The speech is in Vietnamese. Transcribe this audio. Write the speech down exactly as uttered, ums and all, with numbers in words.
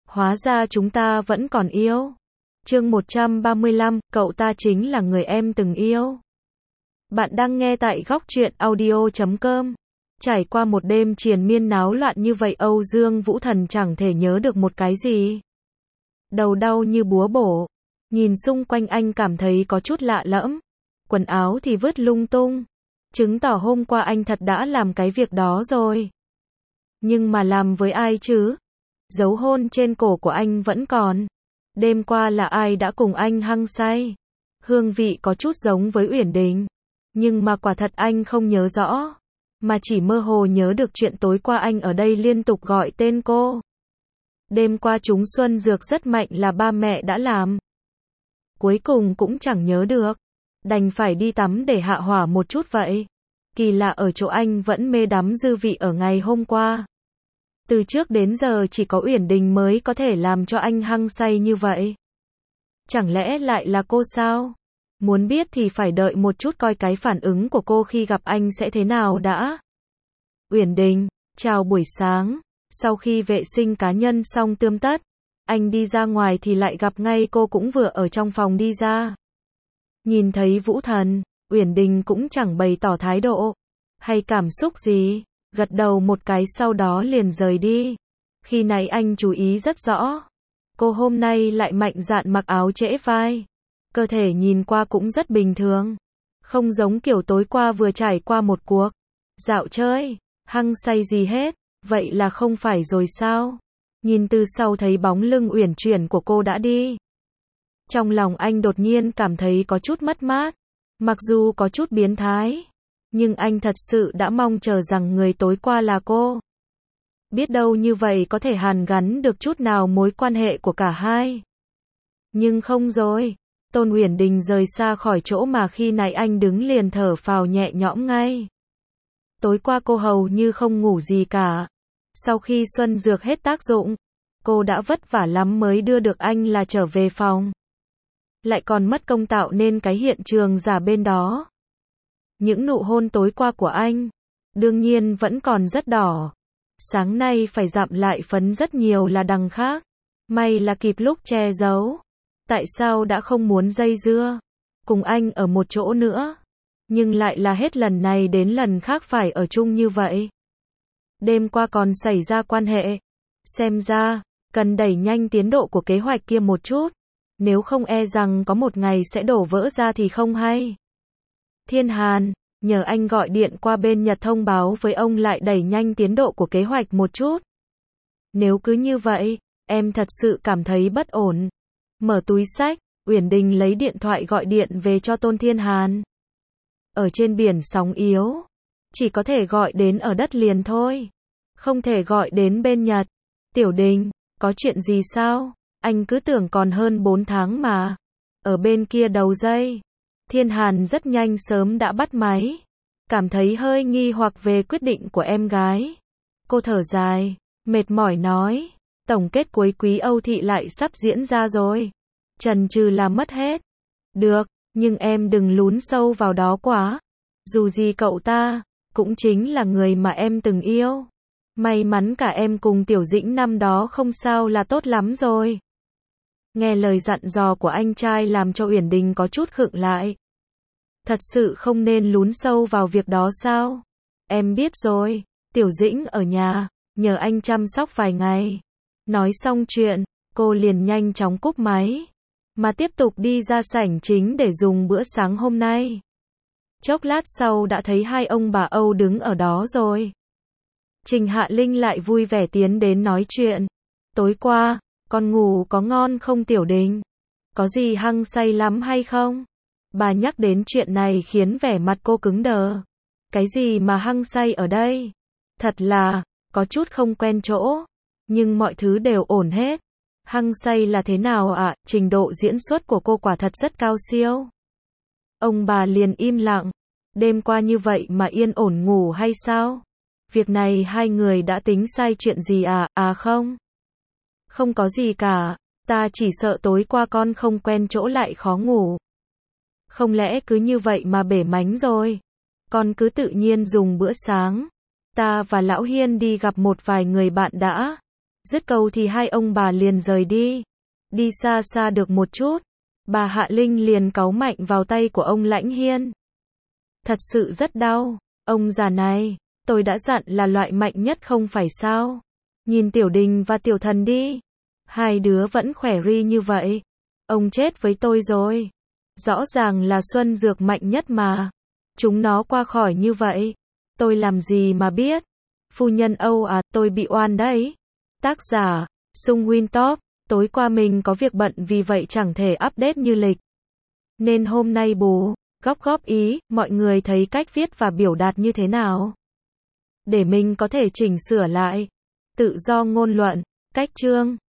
Hóa ra chúng ta vẫn còn yêu. Chương một trăm ba mươi lăm, cậu ta chính là người em từng yêu. Bạn đang nghe tại góc truyện audio chấm com. Trải qua một đêm triền miên náo loạn như vậy, Âu Dương Vũ Thần chẳng thể nhớ được một cái gì. Đầu đau như búa bổ. Nhìn xung quanh anh cảm thấy có chút lạ lẫm. Quần áo thì vứt lung tung. Chứng tỏ hôm qua anh thật đã làm cái việc đó rồi. Nhưng mà làm với ai chứ? Dấu hôn trên cổ của anh vẫn còn. Đêm qua là ai đã cùng anh hăng say? Hương vị có chút giống với Uyển Đình. Nhưng mà quả thật anh không nhớ rõ. Mà chỉ mơ hồ nhớ được chuyện tối qua anh ở đây liên tục gọi tên cô. Đêm qua trúng xuân dược rất mạnh là ba mẹ đã làm. Cuối cùng cũng chẳng nhớ được. Đành phải đi tắm để hạ hỏa một chút vậy. Kỳ lạ ở chỗ anh vẫn mê đắm dư vị ở ngày hôm qua. Từ trước đến giờ chỉ có Uyển Đình mới có thể làm cho anh hăng say như vậy. Chẳng lẽ lại là cô sao? Muốn biết thì phải đợi một chút coi cái phản ứng của cô khi gặp anh sẽ thế nào đã. Uyển Đình, chào buổi sáng. Sau khi vệ sinh cá nhân xong tươm tất, anh đi ra ngoài thì lại gặp ngay cô cũng vừa ở trong phòng đi ra. Nhìn thấy Vũ Thần, Uyển Đình cũng chẳng bày tỏ thái độ hay cảm xúc gì, gật đầu một cái sau đó liền rời đi. Khi nãy anh chú ý rất rõ, cô hôm nay lại mạnh dạn mặc áo trễ vai. Cơ thể nhìn qua cũng rất bình thường, không giống kiểu tối qua vừa trải qua một cuộc dạo chơi, hăng say gì hết. Vậy là không phải rồi sao? Nhìn từ sau thấy bóng lưng uyển chuyển của cô đã đi. Trong lòng anh đột nhiên cảm thấy có chút mất mát. Mặc dù có chút biến thái, nhưng anh thật sự đã mong chờ rằng người tối qua là cô. Biết đâu như vậy có thể hàn gắn được chút nào mối quan hệ của cả hai. Nhưng không rồi. Tôn Uyển Đình rời xa khỏi chỗ mà khi nãy anh đứng liền thở phào nhẹ nhõm ngay. Tối qua cô hầu như không ngủ gì cả. Sau khi xuân dược hết tác dụng, cô đã vất vả lắm mới đưa được anh là trở về phòng. Lại còn mất công tạo nên cái hiện trường giả bên đó. Những nụ hôn tối qua của anh, đương nhiên vẫn còn rất đỏ. Sáng nay phải dặm lại phấn rất nhiều là đằng khác. May là kịp lúc che giấu. Tại sao đã không muốn dây dưa cùng anh ở một chỗ nữa? Nhưng lại là hết lần này đến lần khác phải ở chung như vậy. Đêm qua còn xảy ra quan hệ. Xem ra, cần đẩy nhanh tiến độ của kế hoạch kia một chút. Nếu không e rằng có một ngày sẽ đổ vỡ ra thì không hay. Thiên Hàn, nhờ anh gọi điện qua bên Nhật thông báo với ông lại đẩy nhanh tiến độ của kế hoạch một chút. Nếu cứ như vậy, em thật sự cảm thấy bất ổn. Mở túi xách, Uyển Đình lấy điện thoại gọi điện về cho Tôn Thiên Hàn. Ở trên biển sóng yếu, chỉ có thể gọi đến ở đất liền thôi. Không thể gọi đến bên Nhật. Tiểu Đình, có chuyện gì sao? Anh cứ tưởng còn hơn bốn tháng mà. Ở bên kia đầu dây. Thiên Hàn rất nhanh sớm đã bắt máy. Cảm thấy hơi nghi hoặc về quyết định của em gái. Cô thở dài, mệt mỏi nói. Tổng kết cuối quý Âu Thị lại sắp diễn ra rồi. Chần chừ là mất hết. Được, nhưng em đừng lún sâu vào đó quá. Dù gì cậu ta cũng chính là người mà em từng yêu. May mắn cả em cùng Tiểu Dĩnh năm đó không sao là tốt lắm rồi. Nghe lời dặn dò của anh trai làm cho Uyển Đình có chút khựng lại. Thật sự không nên lún sâu vào việc đó sao? Em biết rồi, Tiểu Dĩnh ở nhà, nhờ anh chăm sóc vài ngày. Nói xong chuyện, cô liền nhanh chóng cúp máy. Mà tiếp tục đi ra sảnh chính để dùng bữa sáng hôm nay. Chốc lát sau đã thấy hai ông bà Âu đứng ở đó rồi. Trình Hạ Linh lại vui vẻ tiến đến nói chuyện. Tối qua, con ngủ có ngon không Tiểu Đình? Có gì hăng say lắm hay không? Bà nhắc đến chuyện này khiến vẻ mặt cô cứng đờ. Cái gì mà hăng say ở đây? Thật là, có chút không quen chỗ. Nhưng mọi thứ đều ổn hết. Hăng say là thế nào ạ? À? Trình độ diễn xuất của cô quả thật rất cao siêu. Ông bà liền im lặng. Đêm qua như vậy mà yên ổn ngủ hay sao? Việc này hai người đã tính sai chuyện gì à? À không. Không có gì cả. Ta chỉ sợ tối qua con không quen chỗ lại khó ngủ. Không lẽ cứ như vậy mà bể mánh rồi? Con cứ tự nhiên dùng bữa sáng. Ta và Lão Hiên đi gặp một vài người bạn đã. Dứt câu thì hai ông bà liền rời đi. Đi xa xa được một chút, bà Hạ Linh liền cáu mạnh vào tay của ông Lãnh Hiên. Thật sự rất đau. Ông già này, tôi đã dặn là loại mạnh nhất không phải sao? Nhìn Tiểu Đình và Tiểu Thần đi. Hai đứa vẫn khỏe ri như vậy. Ông chết với tôi rồi. Rõ ràng là Xuân Dược mạnh nhất mà. Chúng nó qua khỏi như vậy. Tôi làm gì mà biết. Phu nhân Âu à, tôi bị oan đấy. Tác giả, Sung Win Top. Tối qua mình có việc bận vì vậy chẳng thể update như lịch. Nên hôm nay bù, góp góp ý, mọi người thấy cách viết và biểu đạt như thế nào? Để mình có thể chỉnh sửa lại. Tự do ngôn luận, cách chương.